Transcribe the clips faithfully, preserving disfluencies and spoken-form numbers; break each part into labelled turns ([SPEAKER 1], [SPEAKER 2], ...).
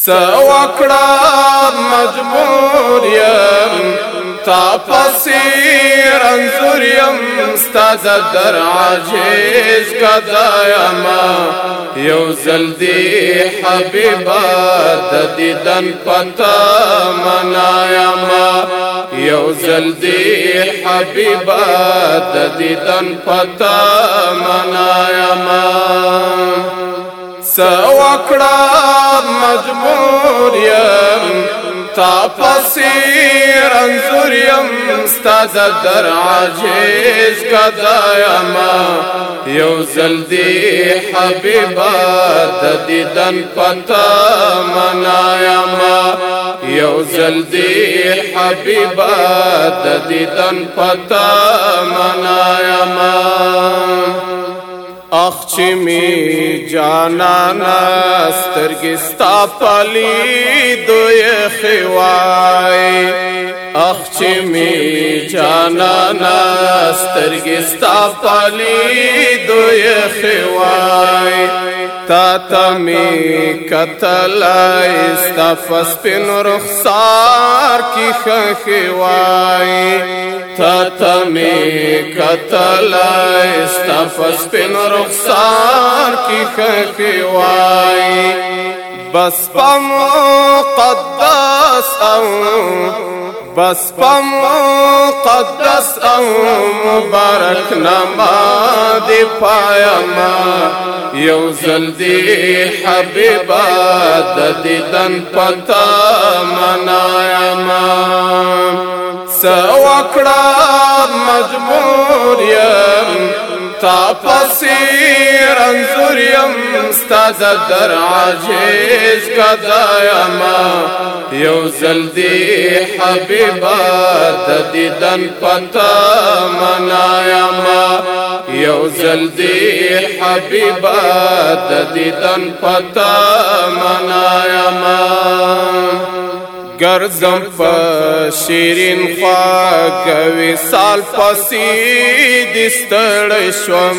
[SPEAKER 1] سوکړه مجبور یم تا پسیر انظر یم ستا د در عاجز گدا یما یو ځل دی حبیبا د دیدن پتا منا یما یو ځل دی حبیبا د دیدن پتا منا یما سوکړه مجبور یم تا پسیر انظر یم ستا د در عاجز گدا یما یو ځل دی حبیبا د دیدن پتا منا یما یو ځل دی حبیبا د دیدن پتا منا یما اخ چې می جانانا سترګې ستا پلی دوی خوای اخ چې می جانانا سترګې ستا پلی دوی خوای تا ته می کتلای ستا فسپین رخسار کی خوای تا ته می کتلای ستا فسپین رخسار کی خوای بس پا مقدس او بس پا مقدس او مبارک نما دی پایما یو ځل دی حبیبا د دیدن پتا منا یما سوکړه مجبور یم تا پسیر انظر یم ستا د در عاجز گدا یما یو ځل دی حبیبا د دیدن پتا منا یما یو ځل دی حبیبا د دیدن پتا منا یما گرزم پا شیرین خواک وصال پسی دستړ شوم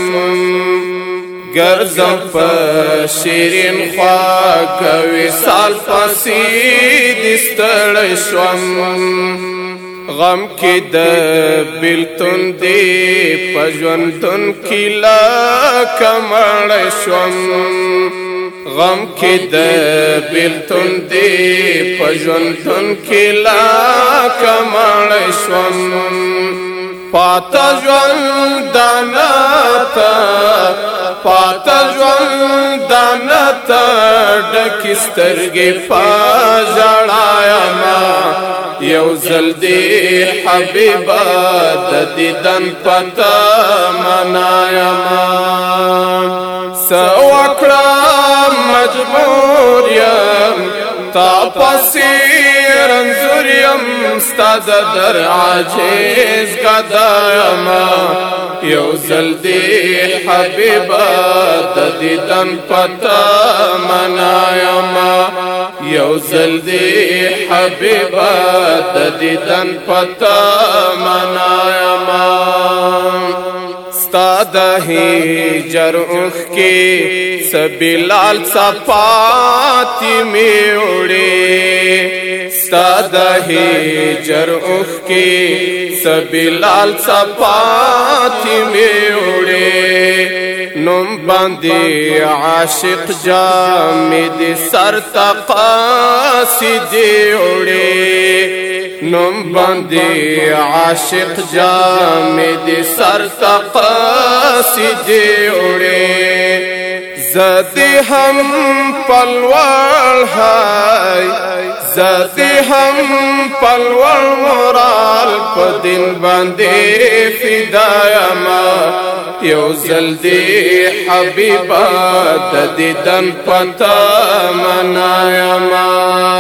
[SPEAKER 1] گرزم پا شیرین خواک وصال پسی دستړ شوم غم کی د بلتون دی پژوندون کلا کمړ شوم غم کی د بلتون دی پژوندون کلا کمړ شوم پاتا ژوند دانتا پاتا ژوند دانتا ډکې سترګې په ژړا یما یو ځل دی حبیبا د دیدن پتا منا یما سوکړه مجبور یم تا پسیر انظر یم ستا د در عاجز گدا یما یو ځل دی حبیبا د دیدن پتا منا یما یو ځل دی حبیبا د دیدن پتا منا یما ستا د هجر اوخ کې سبلال صفاتی می وړي ستا د هجر اوخ کې سبلال صفاتی می وړي نوم باندې عاشق جامد سر تقاصد وړي نوم باندې عاشق جامد سر تقاصد وړي زدی هم پلوال هاي زدی هم پلوال مورال په دین باندې فدایما یو ځل دی حبیبا د دیدن پتا منا یما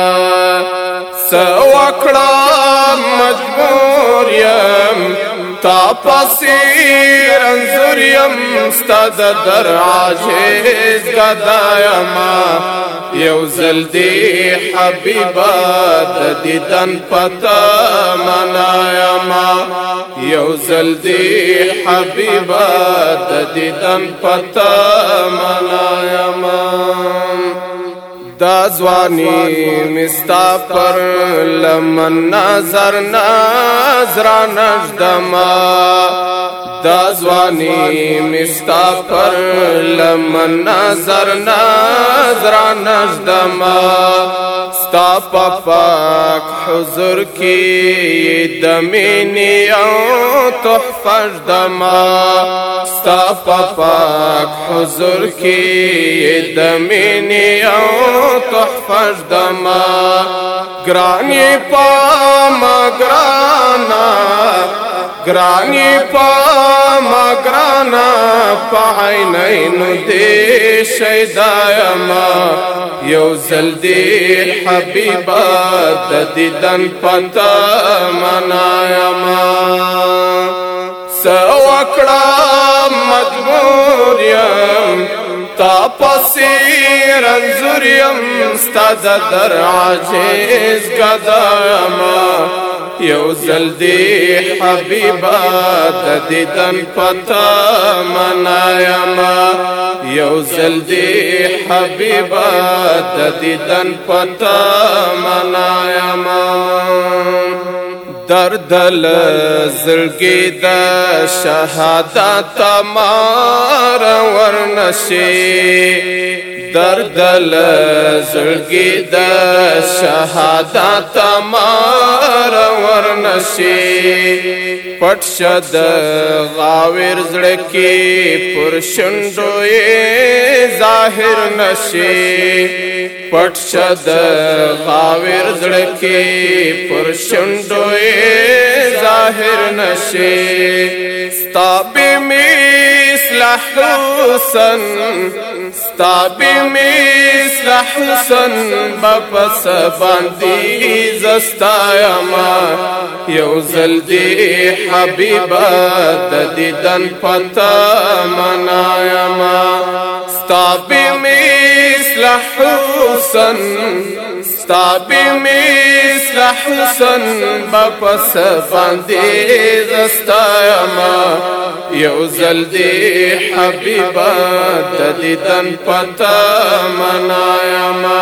[SPEAKER 1] سوکړه مجبور یم تا پسیر انظر یم ستا د در عاجز گدا یما یو ځل دی حبیبا د دیدن پتا منا یما یو ځل دی حبیبا د دیدن پتا منا یما دا ځواني مستا پر لمن نظر نظر نجدما دا ځواني مستا پر لمن نظر نظر نجدما ستا پاک حضور کی دمینی او تحفظ دما ستا پاک حضور کی دمینی او تحفظ دما گرانی پا مگرانا گرانی پا مگرانا پا عینینو دی شیدایما یو زلدی حبیبا د دیدن پتا منایما سوکڑا مجبور یم تا پسی رنزور یم ستا در عاجز گدایما یو زلدی حبیبا د دیدن پتا منایما یو زلدی حبیبا د دیدن پتا منایما دردل زلگی دا شهادت مار ورنشی دردل زلگی دا شهادت مار ورنشی پټ شد غاور زړکی پر شندوی ظاهر نشی پټ شد غاور زړکی پر شندوی ظاهر نشی ستابی مثل حسن ستابی مثل حسن بپس باندی زستایما یو زلدی حبیبا د دیدن پتا منایما ستابی مثل حسن ستابی مثل حسن بپس باندی زستایما یو زلدی حبیبا د دیدن پتا منایما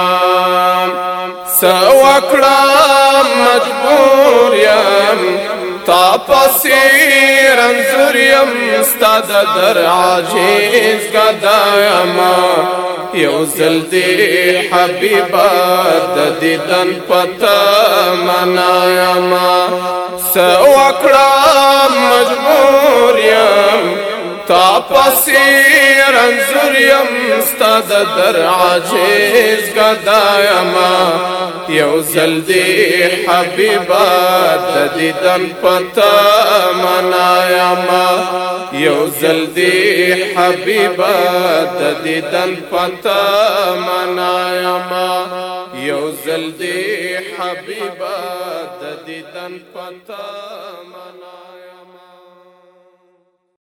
[SPEAKER 1] سوکڑا مجبور یم تا پسی رنزور یم ستا در عاجز گدایما یو زلدی حبیبا د دیدن پتا منایما سوکڑا مجبور یم تا پسی رنزور یم ستا در عاجز گدایما یو زلدی حبیبا د دیدن پتا منایما یو زلدی حبیبا د دیدن پتا منایما یو زلدی حبیبا د دیدن پتا منایما